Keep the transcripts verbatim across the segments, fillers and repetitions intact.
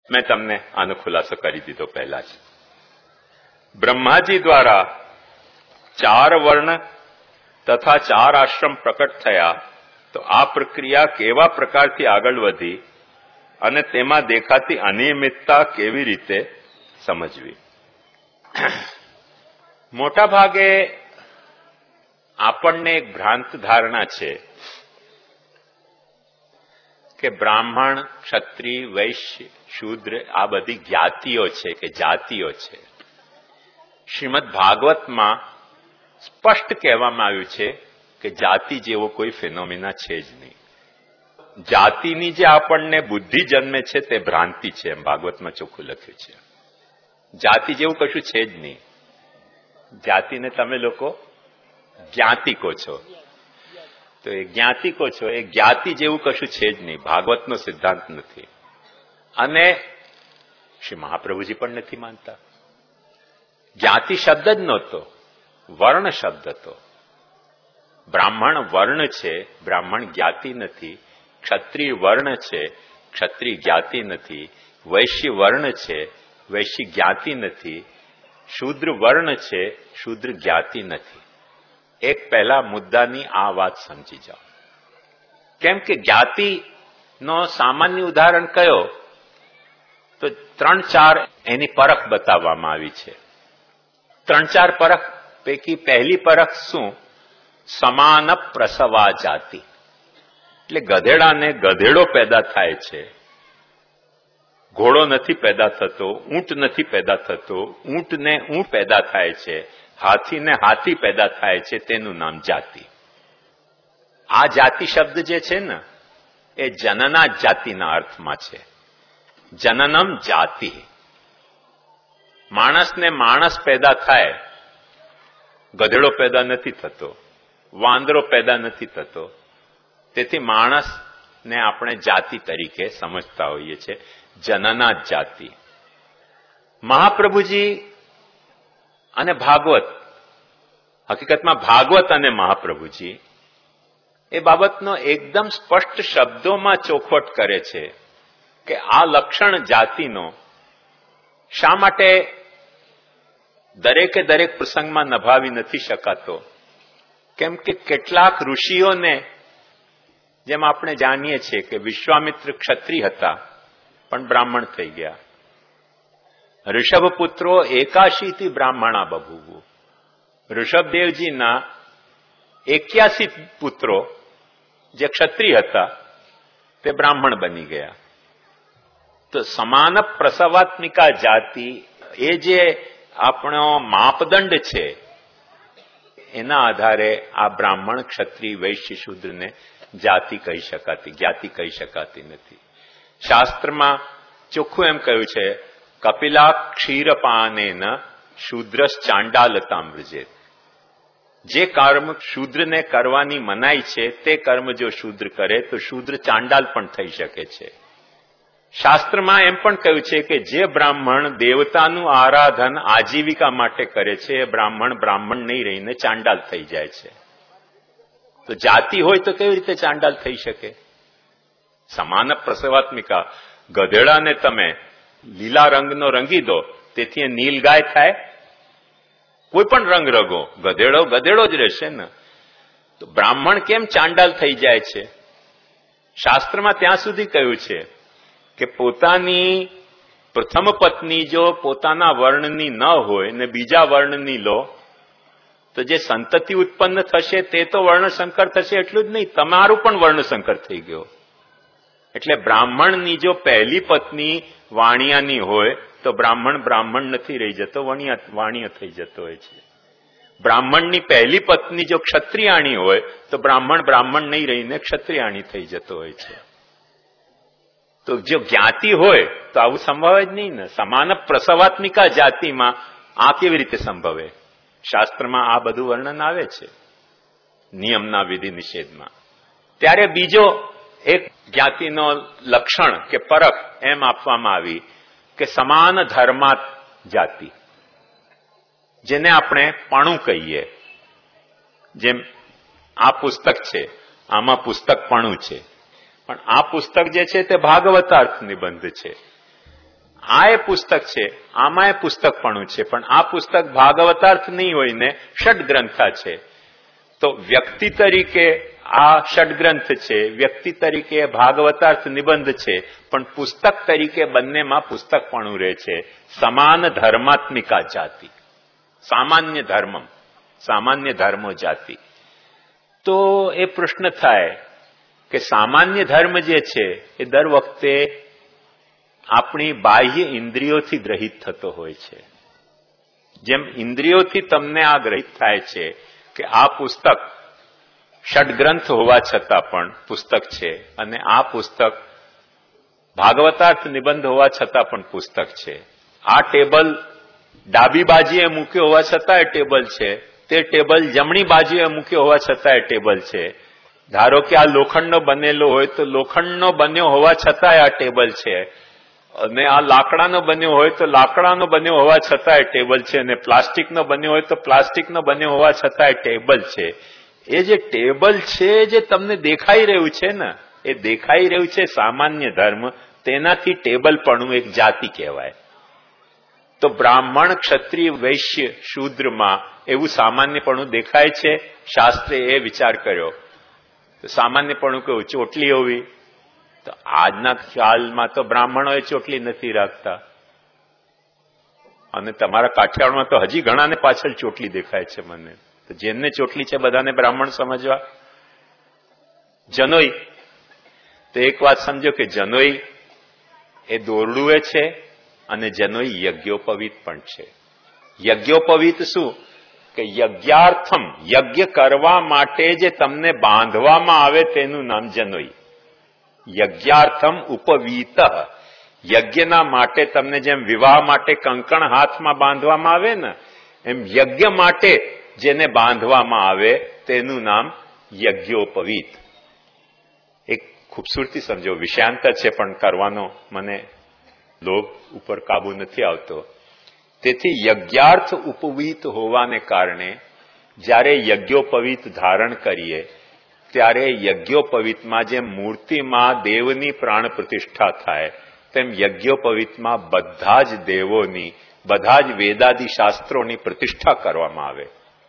મેં તમને આનો ખુલાસો કરી દીધો પહેલા જ. બ્રહ્માજી દ્વારા ચાર વર્ણ તથા ચાર આશ્રમ પ્રકટ થયા, તો આ પ્રક્રિયા કેવા પ્રકારથી આગળ વધી અને તેમાં દેખાતી અનિયમિતતા કેવી રીતે સમજવી. મોટા ભાગે આપણને એક ભ્રાંત ધારણા છે કે બ્રાહ્મણ, ક્ષત્રિય, વૈશ્ય, શૂદ્ર આ બધી જ્ઞાતિઓ છે કે જાતિઓ છે. શ્રીમદ ભાગવતમાં સ્પષ્ટ કહેવામાં આવ્યું છે કે જાતિ જેવો કોઈ ફિનોમિના છે જ નહીં. જાતિની જે આપણને બુદ્ધિ જન્મે છે તે ભ્રાંતિ છે, એમ ભાગવતમાં ચોખ્ખું લખ્યું છે. જાતિ જેવું કશું છે જ નહીં. જાતિને તમે લોકો જ્ઞાતિકો છો, તો એ જ્ઞાતિકો છો, એ જ્ઞાતિ જેવું કશું છે જ નહીં. ભાગવતનો સિદ્ધાંત નથી અને શ્રી મહાપ્રભુજી પણ નથી માનતા. જ્ઞાતિ શબ્દ જ નહોતો, વર્ણ શબ્દ હતો. બ્રાહ્મણ વર્ણ છે, બ્રાહ્મણ જ્ઞાતિ નથી. ક્ષત્રિય વર્ણ છે, ક્ષત્રિય જ્ઞાતિ નથી. વૈશ્ય વર્ણ છે, વૈશ્ય જ્ઞાતિ નથી. શૂદ્ર વર્ણ છે, શૂદ્ર જ્ઞાતિ નથી. એક પહેલા મુદ્દાની આ વાત સમજી જાઓ. કેમ કે જ્ઞાતિનો સામાન્ય ઉદાહરણ કયો, તો ત્રણ ચાર એની પરખ બતાવવામાં આવી છે. ત્રણ ચાર પરખ પૈકી પહેલી પરખ શું? સમાન પ્રસવા જાતિ. એટલે ગધેડાને ગધેડો પેદા થાય છે, ઘોડો નથી પેદા થતો, ઊંટ નથી પેદા થતો. ઊંટને ઊંટ પેદા થાય છે, હાથીને હાથી પેદા થાય છે, તેનું નામ જાતિ. આ જાતિ શબ્દ જે છે ને એ જનના જાતિના અર્થમાં છે. જનનમ જાતિ. માણસને માણસ પેદા થાય, ગધેડો પેદા નથી થતો, વાંદરો પેદા નથી થતો. તેથી માણસને આપણે જાતિ તરીકે સમજતા હોઈએ છીએ, જનના જાતિ. મહાપ્રભુજી અને ભાગવત, હકીકતમાં ભાગવત અને મહાપ્રભુજી એ બાબતનો એકદમ સ્પષ્ટ શબ્દોમાં ચોખવટ કરે છે કે આ લક્ષણ જાતિનો શા માટે દરેકે દરેક પ્રસંગમાં નભાવી નથી શકાતો. કેમ કે કેટલાક ઋષિઓને, જેમ આપણે જાણીએ છીએ કે વિશ્વામિત્ર ક્ષત્રિય હતા પણ બ્રાહ્મણ થઈ ગયા. ઋષભપુત્રો એકાશીથી બ્રાહ્મણા બભૂવું. ઋષભદેવજીના એક્યાસી પુત્રો જે ક્ષત્રિય હતા તે બ્રાહ્મણ બની ગયા. તો સમાન પ્રસવાત્મિકા જાતિ એ જે આપણો માપદંડ છે, એના આધારે આ બ્રાહ્મણ, ક્ષત્રિય, વૈશ્ય, શૂદ્રને જાતિ કહી શકાતી, જ્ઞાતિ કહી શકાતી નથી. શાસ્ત્રમાં ચોખ્ખું એમ કહ્યું છે, કપિલા ક્ષીરપાનેન શૂદ્રસ ચાંડાલતામ વ્રજેત. જે કર્મ શૂદ્રને કરવાની મનાઈ છે તે કર્મ જો શૂદ્ર કરે તો શૂદ્ર ચાંડાલ પણ થઈ શકે છે. શાસ્ત્રમાં એમ પણ કહ્યું છે કે જે બ્રાહ્મણ દેવતાનું આરાધન આજીવિકા માટે કરે છે એ બ્રાહ્મણ બ્રાહ્મણ નહીં રહીને ચાંડાલ થઈ જાય છે. તો જાતિ હોય તો કેવી રીતે ચાંડાલ થઈ શકે? સમાન પ્રસવાત્મિકા. ગધેડાને તમે લીલા રંગનો રંગી દો, તેથી એ નીલ ગાય થાય? કોઈ પણ રંગ રગો, ગધેડો ગધેડો જ રહેશે ને. તો બ્રાહ્મણ કેમ ચાંડાલ થઈ જાય છે? શાસ્ત્રમાં ત્યાં સુધી કહ્યું છે કે પોતાની પ્રથમ પત્ની જો પોતાના વર્ણની ન હોય ને બીજા વર્ણની લો તો જે સંતતિ ઉત્પન્ન થશે તે તો વર્ણસંકર થશે. એટલું જ નહીં, તમારું પણ વર્ણસંકર થઈ ગયો. એટલે બ્રાહ્મણની જો પહેલી પત્ની વાણિયાની હોય તો બ્રાહ્મણ બ્રાહ્મણ નથી રહી જતો, વણિયા વાણિયો થઈ જતો હોય છે. બ્રાહ્મણની પહેલી પત્ની જો ક્ષત્રિયાણી હોય તો બ્રાહ્મણ બ્રાહ્મણ નહીં રહીને ક્ષત્રિયાણી થઈ જતો હોય છે. તો જો જ્ઞાતિ હોય તો આવું સંભવે જ નહીં ને. સમાન પ્રસવાત્મિકા જાતિમાં આ કેવી રીતે સંભવે? શાસ્ત્રમાં આ બધું વર્ણન આવે છે નિયમના વિધિ નિષેધમાં. ત્યારે બીજો એક જ્ઞાતિનો લક્ષણ કે પરખ એમ આપવામાં આવી કે સમાન ધર્માત જાતિ, જેને આપણે પણું કહીએ. જેમ આ પુસ્તક છે, આમાં પુસ્તક પણું છે, પણ આ પુસ્તક જે છે તે ભાગવતાર્થ નિબંધ છે. આ એ પુસ્તક છે, આમાં એ પુસ્તકપણું છે, પણ આ પુસ્તક ભાગવતાર્થ નહીં હોય ને ષડગ્રંથા છે. તો વ્યક્તિ તરીકે આ ષડગ્રંથ છે, વ્યક્તિ તરીકે ભાગવતાર્થ નિબંધ છે, પણ પુસ્તક તરીકે બંનેમાં પુસ્તકપણું રહે છે. સમાન ધર્માત્મિકા જાતિ, સામાન્ય ધર્મમ, સામાન્ય ધર્મો જાતિ. તો એ પ્રશ્ન થાય કે સામાન્ય ધર્મ જે છે એ દર વખતે આપણી બાહ્ય ઇન્દ્રિયોથી ગ્રહિત થતો હોય છે. જેમ ઇન્દ્રિયોથી તમને આ ગ્રહિત થાય છે કે આ પુસ્તક ષડગ્રંથ હોવા છતાં પણ પુસ્તક છે, અને આ પુસ્તક ભાગવતાર્થ નિબંધ હોવા છતાં પણ પુસ્તક છે. આ ટેબલ ડાબી બાજુએ મૂક્યો હોવા છતાં એ ટેબલ છે, તે ટેબલ જમણી બાજુએ મૂક્યો હોવા છતાં એ ટેબલ છે. ધારો કે આ લોખંડનો બનેલો હોય તો લોખંડનો બન્યો હોવા છતાં આ ટેબલ છે, અને આ લાકડાનો બન્યો હોય તો લાકડાનો બન્યો હોવા છતાં એ ટેબલ છે, અને પ્લાસ્ટિકનો બન્યો હોય તો પ્લાસ્ટિકનો બન્યો હોવા છતાં એ ટેબલ છે. એ જે ટેબલ છે જે તમને દેખાઈ રહ્યું છે ને, એ દેખાઈ રહ્યું છે સામાન્ય ધર્મ, તેનાથી ટેબલપણું એક જાતિ કહેવાય. તો બ્રાહ્મણ, ક્ષત્રિય, વૈશ્ય, શૂદ્રમાં એવું સામાન્યપણું દેખાય છે. શાસ્ત્રે એ વિચાર કર્યો સામાન્યપણું કેવું, ચોટલી હોવી. તો આજના ખ્યાલમાં તો બ્રાહ્મણોએ ચોટલી નથી રાખતા, અને તમારા કાઠિયાવાડમાં તો હજી ઘણાને પાછળ ચોટલી દેખાય છે મને. તો જેમને ચોટલી છે બધાને બ્રાહ્મણ સમજવા. જનોઈ, તો એક વાત સમજો કે જનોઈ એ દોરડું એ છે, અને જનોઈ યજ્ઞોપવિત પણ છે. યજ્ઞોપવિત શું કે યજ્ઞાર્થમ, યજ્ઞ કરવા માટે જે તમને બાંધવામાં આવે તેનું નામ જનોઈ. યજ્ઞાર્થમ ઉપવીત, યજ્ઞના માટે તમને જેમ વિવાહ માટે કંકણ હાથમાં બાંધવામાં આવે ને, એમ યજ્ઞ માટે જેને બાંધવામાં આવે તેનું નામ યજ્ઞોપવીત. એક ખૂબસૂરતી સમજો, વિષયાંતર છે પણ કરવાનો મને લોભ ઉપર કાબુ નથી આવતો. તેથી યજ્ઞાર્થ ઉપવીત હોવાને કારણે જ્યારે યજ્ઞોપવીત ધારણ કરીએ ત્યારે યજ્ઞોપવીતમાં જેમ મૂર્તિમાં દેવની પ્રાણ પ્રતિષ્ઠા થાય, તેમ યજ્ઞોપવીતમાં બધા જ દેવોની, બધા જ વેદાદિ શાસ્ત્રોની પ્રતિષ્ઠા કરવામાં આવે.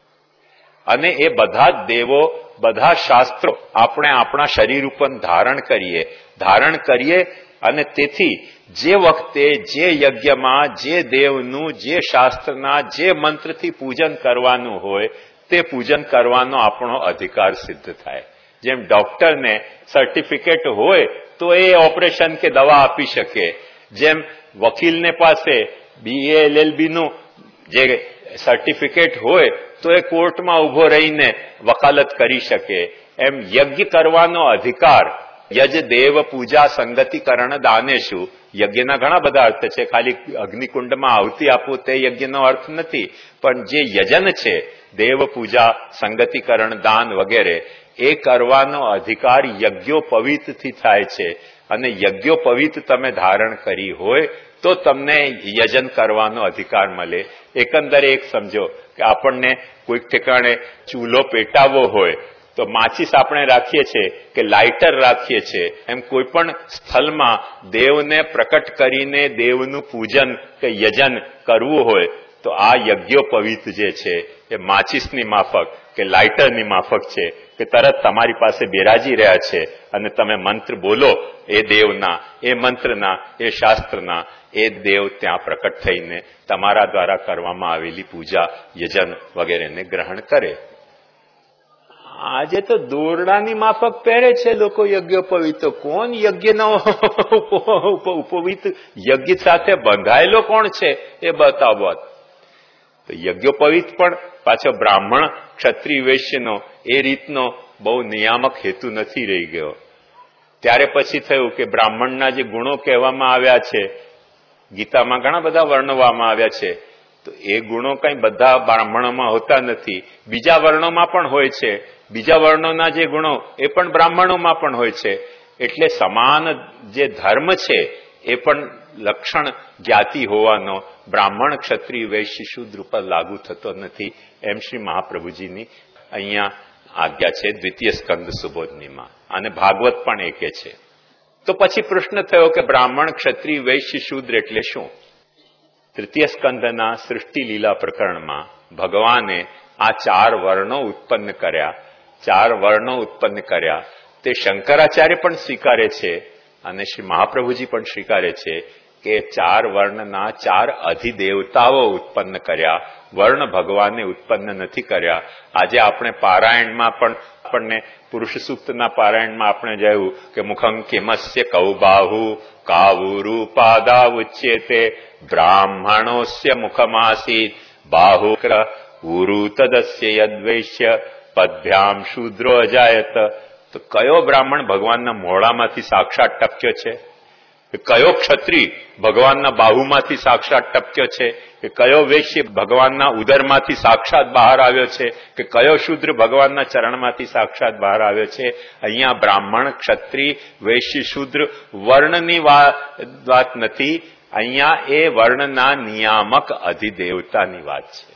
અને એ બધા જ દેવો, બધા શાસ્ત્રો આપણે આપણા શરીર ઉપર ધારણ કરીએ ધારણ કરીએ અને તેથી જે વખતે જે યજ્ઞમાં જે દેવનું, જે શાસ્ત્રના, જે મંત્રથી પૂજન કરવાનું હોય તે પૂજન કરવાનો આપણો અધિકાર સિદ્ધ થાય. જેમ ડોક્ટરને સર્ટિફિકેટ હોય તો એ ઓપરેશન કે દવા આપી શકે, જેમ વકીલને પાસે બીએ એલએલબી નું જે સર્ટિફિકેટ હોય તો એ કોર્ટમાં ઉભો રહીને વકાલત કરી શકે, એમ યજ્ઞ કરવાનો અધિકાર યજ દેવ પૂજા સંગતિકરણ દાનેશુ. યજ્ઞના ઘણા બધા અર્થ છે, ખાલી અગ્નિકુંડમાં આહુતિ આપવું તે યજ્ઞનો અર્થ નથી, પણ જે યજન છે દેવ પૂજા, સંગતિકરણ, દાન વગેરે, એ કરવાનો અધિકાર યજ્ઞોપવિતથી થાય છે. અને યજ્ઞોપવિત તમે ધારણ કરી હોય તો તમને યજન કરવાનો અધિકાર મળે. એકંદરે એક સમજો કે આપણને કોઈક ઠેકાણે ચૂલો પેટાવવો હોય તો માચીસ આપણે રાખીએ છીએ કે લાઇટર રાખીએ છીએ, એમ કોઈ પણ સ્થળમાં દેવને પ્રકટ કરીને દેવનું પૂજન કે યજન કરવું હોય તો આ યજ્ઞોપવિત જે છે એ માચીસની માફક કે લાઇટરની માફક છે કે તરત તમારી પાસે બિરાજી રહ્યા છે અને તમે મંત્ર બોલો એ દેવના, એ મંત્રના, એ શાસ્ત્રના, એ દેવ ત્યાં પ્રકટ થઈને તમારા દ્વારા કરવામાં આવેલી પૂજા, યજન વગેરેને ગ્રહણ કરે. આજે તો દોરડાની માફક પહેરે છે લોકો યજ્ઞોપવિત. કોણ યજ્ઞનો ઉપવિત યજ્ઞ સાથે બંધાયેલો કોણ છે એ બતાવો. તો યજ્ઞોપવિત પણ પાછો બ્રાહ્મણ, ક્ષત્રિય, વૈશ્યનો એ રીતનો બહુ નિયામક હેતુ નથી રહી ગયો. ત્યારે પછી થયું કે બ્રાહ્મણના જે ગુણો કહેવામાં આવ્યા છે, ગીતામાં ઘણા બધા વર્ણવવામાં આવ્યા છે, તો એ ગુણો કઈ બધા બ્રાહ્મણોમાં હોતા નથી, બીજા વર્ણોમાં પણ હોય છે. બીજા વર્ણોના જે ગુણો એ પણ બ્રાહ્મણોમાં પણ હોય છે. એટલે સમાન જે ધર્મ છે એ પણ લક્ષણ જ્ઞાતિ હોવાનો બ્રાહ્મણ, ક્ષત્રિય, વૈશ્ય, શૂદ્ર ઉપર લાગુ થતો નથી, એમ શ્રી મહાપ્રભુજીની અહીંયા આજ્ઞા છે દ્વિતીય સ્કંદ સુબોધનીમાં. અને ભાગવત પણ એકે છે. તો પછી પ્રશ્ન થયો કે બ્રાહ્મણ, ક્ષત્રિય, વૈશ્ય, શૂદ્ર એટલે શું? તૃતીય સ્કંદના સૃષ્ટિ લીલા પ્રકરણમાં ભગવાને આ ચાર વર્ણો ઉત્પન્ન કર્યા. ચાર વર્ણો ઉત્પન્ન કર્યા તે શંકરાચાર્ય પણ સ્વીકારે છે અને શ્રી મહાપ્રભુજી પણ સ્વીકારે છે કે ચાર વર્ણના ચાર અધિદેવતાઓ ઉત્પન્ન કર્યા, વર્ણ ભગવાને ઉત્પન્ન નથી કર્યા. આજે આપણે પારાયણમાં પણ આપણને પુરુષ સૂક્તના પારાયણમાં આપણે જોયું કે મુખં કિમસ્ય કૌબાહુ કાવુરુ પાદા ઉચ્યતે બ્રાહ્મણોસ્ય મુખમાસીત બાહુક્ર ઉરુ તદસ્ય યદ્વૈશ્ય પદ્ભ્યામ શૂદ્રો અજાયત. તો કયો બ્રાહ્મણ ભગવાનના મોઢામાંથી સાક્ષાત ટપક્યો છે? કયો ક્ષત્રિય ભગવાનના બાહુમાંથી સાક્ષાત ટપક્યો છે? કે કયો વૈશ્ય ભગવાનના ઉદરમાંથી સાક્ષાત બહાર આવ્યો છે? કે કયો શૂદ્ર ભગવાનના ચરણમાંથી સાક્ષાત બહાર આવ્યો છે? અહીંયા બ્રાહ્મણ, ક્ષત્રિય, વૈશ્ય, શૂદ્ર વર્ણની વાત નથી. અહીંયા એ વર્ણના નિયામક અધિદેવતાની વાત છે.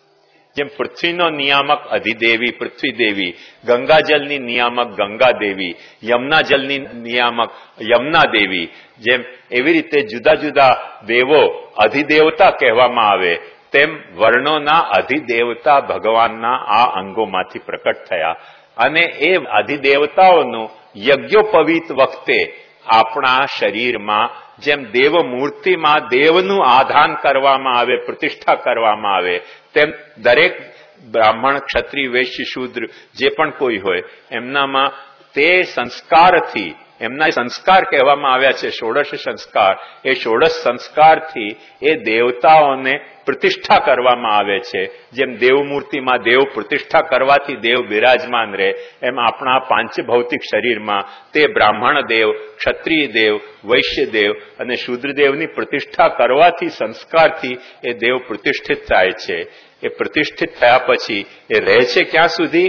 જેમ પૃથ્વીનો નિયામક અધિદેવી પૃથ્વી દેવી, ગંગાજલની નિયામક ગંગા દેવી, યમુના જલની નિયામક યમુના દેવી, જેમ એવી રીતે જુદા જુદા દેવો અધિદેવતા કહેવામાં આવે તેમ વર્ણોના અધિદેવતા ભગવાનના આ અંગોમાંથી પ્રકટ થયા. અને એ અધિદેવતાઓનું યજ્ઞોપવીત વખતે આપણા શરીરમાં જેમ દેવ મૂર્તિમાં દેવનું આધાન કરવામાં આવે, પ્રતિષ્ઠા કરવામાં આવે, તેમ દરેક બ્રાહ્મણ, ક્ષત્રિય, વૈશ્ય, શૂદ્ર જે પણ કોઈ હોય એમનામાં તે સંસ્કારથી, એમના સંસ્કાર કહેવામાં આવ્યા છે ષોડશ સંસ્કાર, એ ષોડશ સંસ્કારથી એ દેવતાઓને પ્રતિષ્ઠા કરવામાં આવે છે. જેમ દેવમૂર્તિમાં દેવ પ્રતિષ્ઠા કરવાથી દેવ બિરાજમાન રહે, એમ આપણા પાંચ ભૌતિક શરીરમાં તે બ્રાહ્મણ દેવ, ક્ષત્રિય દેવ, વૈશ્ય દેવ અને શૂદ્રદેવની પ્રતિષ્ઠા કરવાથી, સંસ્કારથી એ દેવ પ્રતિષ્ઠિત થાય છે. એ પ્રતિષ્ઠિત થયા પછી એ રહે છે ક્યાં સુધી?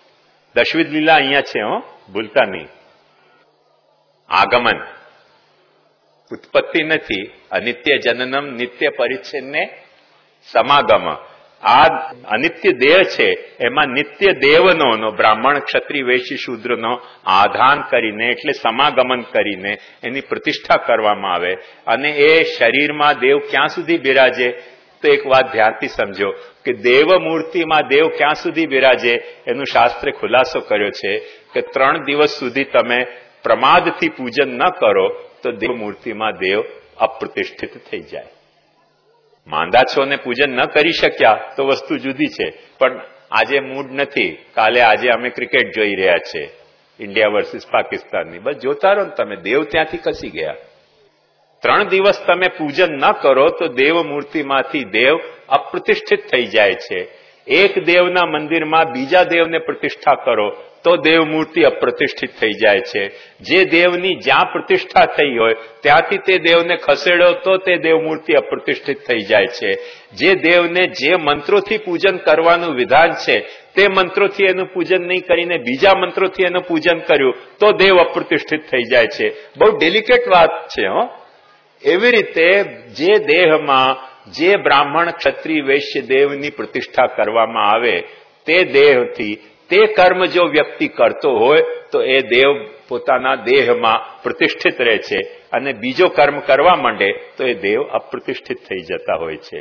દશવિધ લીલા અહીંયા છે, હો, ભૂલતા નહીં. આગમન, ઉત્પત્તિ નથી. અનિત્ય જનનમ નિત્ય પરિચ્છિન્ને સમાગમ. આ અનિત્ય દેહ છે એમાં નિત્ય દેવનો, બ્રાહ્મણ, ક્ષત્રિય, વૈશ્ય, શૂદ્રનો આધાન કરીને એટલે સમાગમન કરીને એની પ્રતિષ્ઠા કરવામાં આવે. અને એ શરીરમાં દેવ ક્યાં સુધી બિરાજે? તો એક વાત ધ્યાનથી સમજો કે દેવ મૂર્તિમાં દેવ ક્યાં સુધી બિરાજે એનું શાસ્ત્રે ખુલાસો કર્યો છે કે ત્રણ દિવસ સુધી તમે પ્રમાદથી પૂજન ન કરો તો દેવ મૂર્તિમાં દેવ અપ્રતિષ્ઠિત થઈ જાય. માંદા છો ને પૂજન ન કરી શક્યા તો વસ્તુ જુદી છે, પણ આજે મૂડ નથી. કાલે આજે અમે ક્રિકેટ જોઈ રહ્યા છે, ઇન્ડિયા વર્સિસ પાકિસ્તાનની, બસ જોતા રહો ને તમે, દેવ ત્યાંથી ખસી ગયા. ત્રણ દિવસ તમે પૂજન ન કરો તો દેવ મૂર્તિમાંથી દેવ અપ્રતિષ્ઠિત થઈ જાય છે. એક દેવના મંદિરમાં બીજા દેવને પ્રતિષ્ઠા કરો તો દેવ મૂર્તિ અપ્રતિષ્ઠિત થઈ જાય છે. જે દેવની જ્યાં પ્રતિષ્ઠા થઈ હોય ત્યાંથી તે દેવને ખસેડો તો તે દેવ મૂર્તિ અપ્રતિષ્ઠિત થઈ જાય છે. જે દેવને જે મંત્રોથી પૂજન કરવાનું વિધાન છે તે મંત્રોથી એનું પૂજન નહીં કરીને બીજા મંત્રોથી એનું પૂજન કર્યું તો દેવ અપ્રતિષ્ઠિત થઈ જાય છે. બહુ ડેલિકેટ વાત છે, હો. એવી રીતે જે દેહમાં જે બ્રાહ્મણ, ક્ષત્રિય, વૈશ્ય દેવની પ્રતિષ્ઠા કરવામાં આવે તે દેહથી તે કર્મ જો વ્યક્તિ કરતો હોય તો એ દેવ પોતાના દેહમાં પ્રતિષ્ઠિત રહે છે, અને બીજો કર્મ કરવા માંડે તો એ દેવ અપ્રતિષ્ઠિત થઈ જતા હોય છે.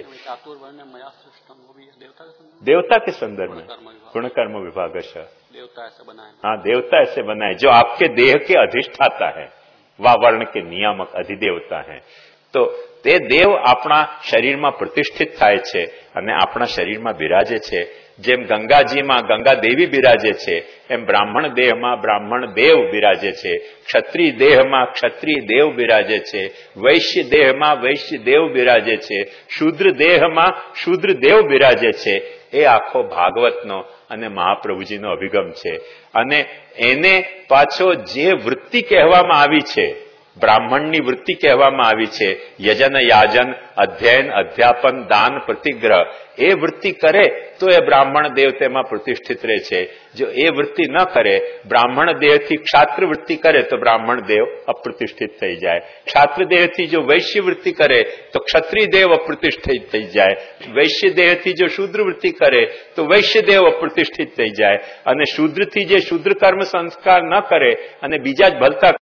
देवता के संदर्भ में गुण कर्म विभाग हाँ देवता ऐसे बनाए जो आपके देह के अधिष्ठाता है, वा वर्ण के नियामक अधिदेवता है. तो તે દેવ આપણા શરીરમાં પ્રતિષ્ઠિત થાય છે અને આપણા શરીરમાં બિરાજે છે. જેમ ગંગાજીમાં ગંગા દેવી બિરાજે છે એમ બ્રાહ્મણ દેહમાં બ્રાહ્મણ દેવ બિરાજે છે, ક્ષત્રિય દેહમાં ક્ષત્રિય દેવ બિરાજે છે, વૈશ્ય દેહમાં વૈશ્ય દેવ બિરાજે છે, શૂદ્ર દેહમાં શૂદ્ર દેવ બિરાજે છે. એ આખો ભાગવતનો અને મહાપ્રભુજીનો અભિગમ છે. અને એને પાછો જે વૃત્તિ કહેવામાં આવી છે, બ્રાહ્મણની વૃત્તિ કહેવામાં આવી છે, યજન, યાજન, અધ્યયન, અધ્યાપન, દાન, પ્રતિગ્રહ, એ વૃત્તિ કરે તો એ બ્રાહ્મણ દેવ તેમાં પ્રતિષ્ઠિત રહે છે. જો એ વૃત્તિ ન કરે, બ્રાહ્મણ દેહથી ક્ષાત્ર વૃત્તિ કરે તો બ્રાહ્મણ દેવ અપ્રતિષ્ઠિત થઈ જાય. ક્ષાત્ર દેહથી જો વૈશ્ય વૃત્તિ કરે તો ક્ષત્રિય દેવ અપ્રતિષ્ઠિત થઈ જાય. વૈશ્ય દેહથી જો શૂદ્ર વૃત્તિ કરે તો વૈશ્ય દેવ અપ્રતિષ્ઠિત થઈ જાય. અને શૂદ્રથી જે શૂદ્ર કર્મ સંસ્કાર ન કરે અને બીજા જ ભલતા